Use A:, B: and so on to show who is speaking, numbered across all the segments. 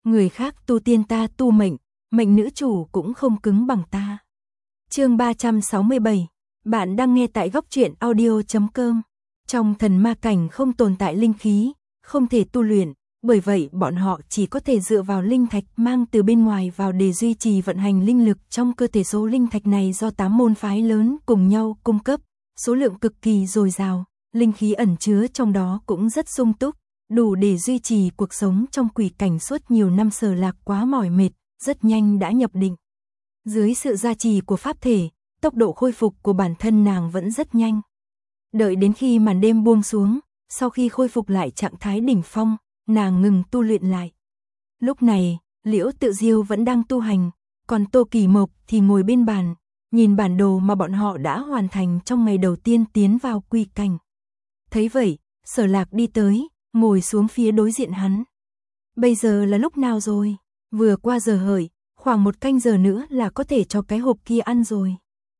A: người khác tu tiên ta tu mệnh, mệnh nữ chủ cũng không cứng bằng ta. Chương 367, bạn đang nghe tại góc truyện audio.com. Trong thần ma cảnh không tồn tại linh khí, không thể tu luyện, bởi vậy bọn họ chỉ có thể dựa vào linh thạch mang từ bên ngoài vào để duy trì vận hành linh lực trong cơ thể. Số linh thạch này do 8 môn phái lớn cùng nhau cung cấp, số lượng cực kỳ dồi dào, linh khí ẩn chứa trong đó cũng rất sung túc, đủ để duy trì cuộc sống trong quỷ cảnh suốt nhiều năm. Sở Lạc quá mỏi mệt, rất nhanh đã nhập định. Dưới sự gia trì của pháp thể, tốc độ khôi phục của bản thân nàng vẫn rất nhanh. Đợi đến khi màn đêm buông xuống, sau khi khôi phục lại trạng thái đỉnh phong, nàng ngừng tu luyện lại. Lúc này, Liễu Tự Diêu vẫn đang tu hành, còn Tô Kỳ Mộc thì ngồi bên bàn, nhìn bản đồ mà bọn họ đã hoàn thành trong ngày đầu tiên tiến vào quỷ cảnh. Thấy vậy, Sở Lạc đi tới, ngồi xuống phía đối diện hắn. Bây giờ là lúc nào rồi? Vừa qua giờ hợi, khoảng 1 canh giờ nữa là có thể cho cái hộp kia ăn rồi.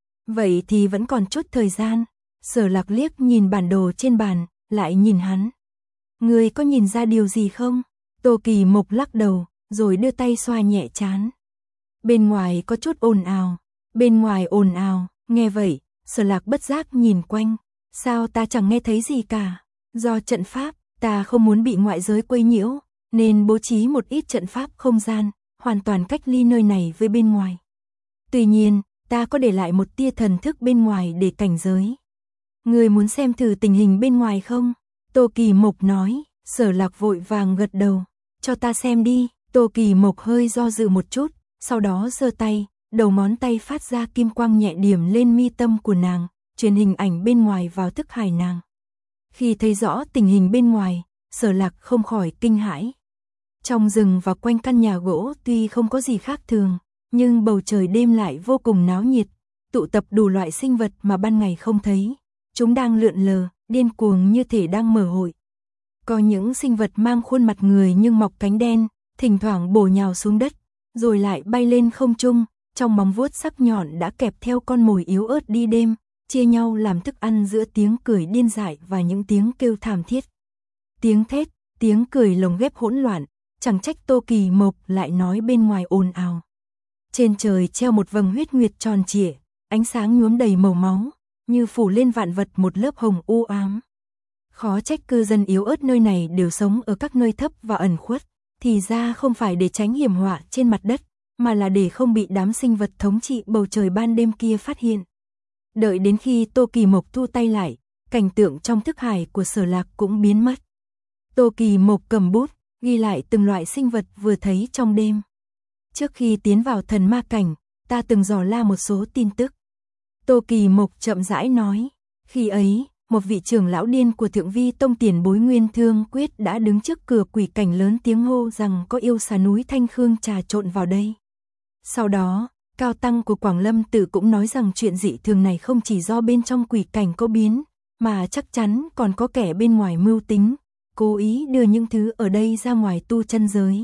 A: Vậy thì vẫn còn chút thời gian. Sở Lạc liếc nhìn bản đồ trên bàn, lại nhìn hắn. Ngươi có nhìn ra điều gì không? Tô Kỳ Mộc lắc đầu, rồi đưa tay xoa nhẹ trán. Bên ngoài có chút ồn ào. Bên ngoài ồn ào, nghe vậy, Sở Lạc bất giác nhìn quanh. Sao ta chẳng nghe thấy gì cả? Do trận pháp, ta không muốn bị ngoại giới quấy nhiễu, nên bố trí một ít trận pháp không gian, hoàn toàn cách ly nơi này với bên ngoài. Tuy nhiên, ta có để lại một tia thần thức bên ngoài để cảnh giới. Ngươi muốn xem thử tình hình bên ngoài không? Tô Kỳ Mộc nói. Sở Lạc vội vàng gật đầu. Cho ta xem đi. Tô Kỳ Mộc hơi do dự một chút, sau đó giơ tay, đầu ngón tay phát ra kim quang nhẹ điểm lên mi tâm của nàng, truyền hình ảnh bên ngoài vào thức hải nàng. Khi thấy rõ tình hình bên ngoài, Sở Lạc không khỏi kinh hãi. Trong rừng và quanh căn nhà gỗ tuy không có gì khác thường, nhưng bầu trời đêm lại vô cùng náo nhiệt, tụ tập đủ loại sinh vật mà ban ngày không thấy. Chúng đang lượn lờ, điên cuồng như thể đang mở hội. Có những sinh vật mang khuôn mặt người nhưng mọc cánh đen, thỉnh thoảng bổ nhào xuống đất, rồi lại bay lên không trung, trong móng vuốt sắc nhọn đã kẹp theo con mồi yếu ớt đi đêm, chia nhau làm thức ăn giữa tiếng cười điên dại và những tiếng kêu thảm thiết. Tiếng thét, tiếng cười lồng ghép hỗn loạn, chẳng trách Tô Kỳ Mộc lại nói bên ngoài ồn ào. Trên trời treo một vầng huyết nguyệt tròn trịa, ánh sáng nhuốm đầy màu máu, như phủ lên vạn vật một lớp hồng u ám. Khó trách cư dân yếu ớt nơi này đều sống ở các nơi thấp và ẩn khuất, thì ra không phải để tránh hiểm họa trên mặt đất, mà là để không bị đám sinh vật thống trị bầu trời ban đêm kia phát hiện. Đợi đến khi Tô Kỳ Mộc thu tay lại, cảnh tượng trong thức hải của Sở Lạc cũng biến mất. Tô Kỳ Mộc cầm bút, ghi lại từng loại sinh vật vừa thấy trong đêm. Trước khi tiến vào thần ma cảnh, ta từng dò la một số tin tức. Tô Kỳ Mộc chậm rãi nói, khi ấy, một vị trưởng lão điên của Thượng Vi Tông tiền bối Nguyên Thương Quyết đã đứng trước cửa quỷ cảnh lớn tiếng hô rằng có yêu xà núi Thanh Khương trà trộn vào đây. Sau đó, cao tăng của Quảng Lâm Tự cũng nói rằng chuyện dị thường này không chỉ do bên trong quỷ cảnh có biến, mà chắc chắn còn có kẻ bên ngoài mưu tính, cố ý đưa những thứ ở đây ra ngoài tu chân giới.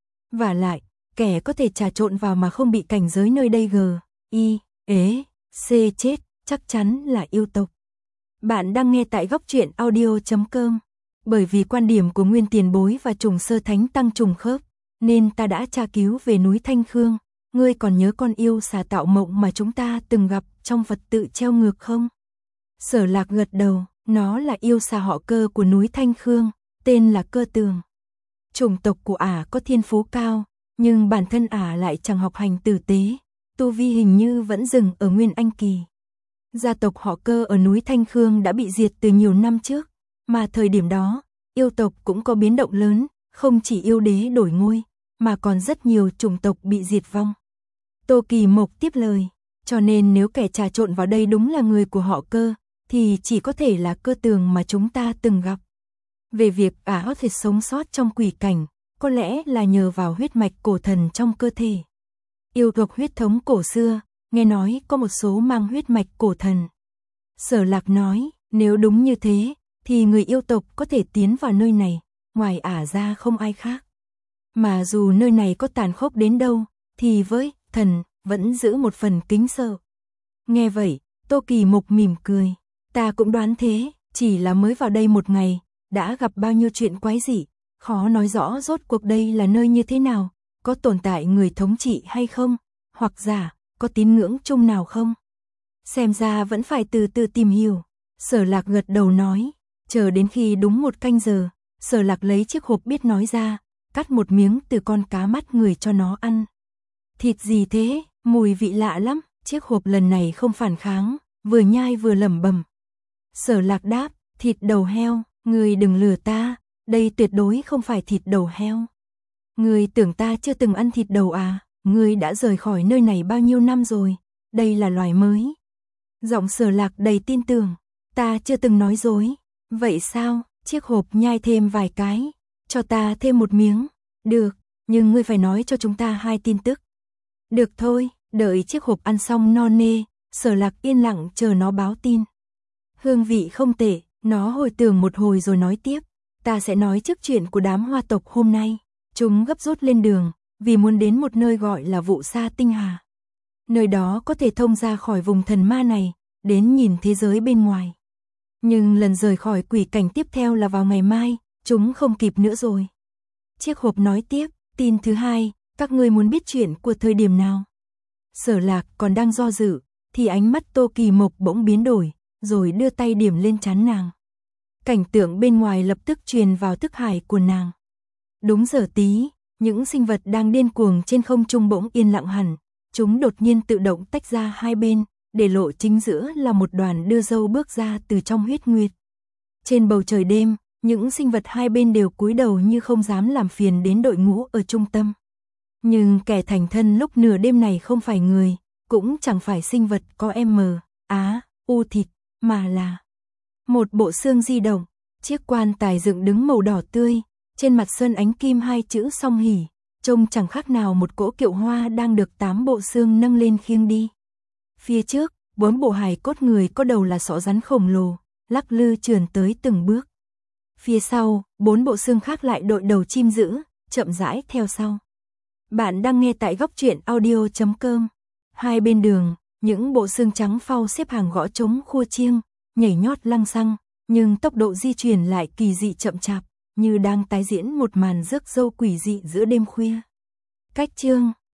A: Vả lại, kẻ có thể trà trộn vào mà không bị cảnh giới nơi đây chết, chắc chắn là yêu tộc. Bạn đang nghe tại góc truyện audio.com. Bởi vì quan điểm của Nguyên Tiền Bối và Trùng Sơ Thánh Tăng trùng khớp, nên ta đã tra cứu về núi Thanh Khương. Ngươi còn nhớ con yêu xà Tạo Mộng mà chúng ta từng gặp trong Phật tự treo ngược không? Sở Lạc gật đầu, nó là yêu xà họ Cơ của núi Thanh Khương, tên là Cơ Tường. Chủng tộc của ả có thiên phú cao, nhưng bản thân ả lại chẳng học hành tử tế, tu vi hình như vẫn dừng ở Nguyên Anh kỳ. Gia tộc họ Cơ ở núi Thanh Khương đã bị diệt từ nhiều năm trước, mà thời điểm đó, yêu tộc cũng có biến động lớn, không chỉ yêu đế đổi ngôi, mà còn rất nhiều chủng tộc bị diệt vong. Tô Kỳ Mộc tiếp lời, cho nên nếu kẻ trà trộn vào đây đúng là người của họ Cơ, thì chỉ có thể là Cơ Tường mà chúng ta từng gặp. Về việc ả có thể sống sót trong quỷ cảnh, có lẽ là nhờ vào huyết mạch cổ thần trong cơ thể. Yêu tộc huyết thống cổ xưa, nghe nói có một số mang huyết mạch cổ thần. Sở Lạc nói, nếu đúng như thế, thì người yêu tộc có thể tiến vào nơi này, ngoài ả ra không ai khác. Mà dù nơi này có tàn khốc đến đâu, thì với thần vẫn giữ một phần kính sợ. Nghe vậy, Tô Kỳ Mộc mỉm cười, ta cũng đoán thế, chỉ là mới vào đây một ngày, đã gặp bao nhiêu chuyện quái dị, Khó nói rõ rốt cuộc đây là nơi như thế nào, có tồn tại người thống trị hay không, hoặc giả, có tín ngưỡng chung nào không. Xem ra vẫn phải từ từ tìm hiểu. Sở Lạc gật đầu nói, chờ đến khi đúng 1 canh giờ, Sở Lạc lấy chiếc hộp biết nói ra, cắt một miếng từ con cá mắt người cho nó ăn. Thịt gì thế, mùi vị lạ lắm, chiếc hộp lần này không phản kháng, vừa nhai vừa lẩm bẩm. Sở Lạc đáp, thịt đầu heo, người đừng lừa ta, đây tuyệt đối không phải thịt đầu heo. Người tưởng ta chưa từng ăn thịt đầu à, người đã rời khỏi nơi này bao nhiêu năm rồi, đây là loài mới. Giọng Sở Lạc đầy tin tưởng, ta chưa từng nói dối. Vậy sao, chiếc hộp nhai thêm vài cái, cho ta thêm một miếng. Được, nhưng ngươi phải nói cho chúng ta 2 tin tức. Được thôi, đợi chiếc hộp ăn xong no nê, Sở Lạc yên lặng chờ nó báo tin. Hương vị không tệ, nó hồi tưởng một hồi rồi nói tiếp. Ta sẽ nói trước chuyện của đám hoa tộc hôm nay. Chúng gấp rút lên đường, vì muốn đến một nơi gọi là Vụ Sa Tinh Hà. Nơi đó có thể thông ra khỏi vùng thần ma này, đến nhìn thế giới bên ngoài. Nhưng lần rời khỏi quỷ cảnh tiếp theo là vào ngày mai, chúng không kịp nữa rồi. Chiếc hộp nói tiếp, tin thứ 2, các ngươi muốn biết chuyện của thời điểm nào? Sở Lạc còn đang do dự, thì ánh mắt Tô Kỳ Mộc bỗng biến đổi, rồi đưa tay điểm lên trán nàng. Cảnh tượng bên ngoài lập tức truyền vào thức hải của nàng. Đúng giờ tí, những sinh vật đang điên cuồng trên không trung bỗng yên lặng hẳn, chúng đột nhiên tự động tách ra hai bên, để lộ chính giữa là một đoàn đưa dâu bước ra từ trong huyết nguyệt. Trên bầu trời đêm, những sinh vật hai bên đều cúi đầu như không dám làm phiền đến đội ngũ ở trung tâm. Nhưng kẻ thành thân lúc nửa đêm này không phải người, cũng chẳng phải sinh vật có u thịt, mà là một bộ xương di động, chiếc quan tài dựng đứng màu đỏ tươi, trên mặt sơn ánh kim 2 chữ Song Hỷ, trông chẳng khác nào một cỗ kiệu hoa đang được 8 bộ xương nâng lên khiêng đi. Phía trước, 4 bộ hài cốt người có đầu là sọ rắn khổng lồ, lắc lư trườn tới từng bước. Phía sau, 4 bộ xương khác lại đội đầu chim dữ, chậm rãi theo sau. Bạn đang nghe tại Góc Truyện Audio.com. Hai bên đường, những bộ xương trắng phau xếp hàng gõ trống khua chiêng, nhảy nhót lăng xăng, nhưng tốc độ di chuyển lại kỳ dị chậm chạp, như đang tái diễn một màn rước dâu quỷ dị giữa đêm khuya. Cách chương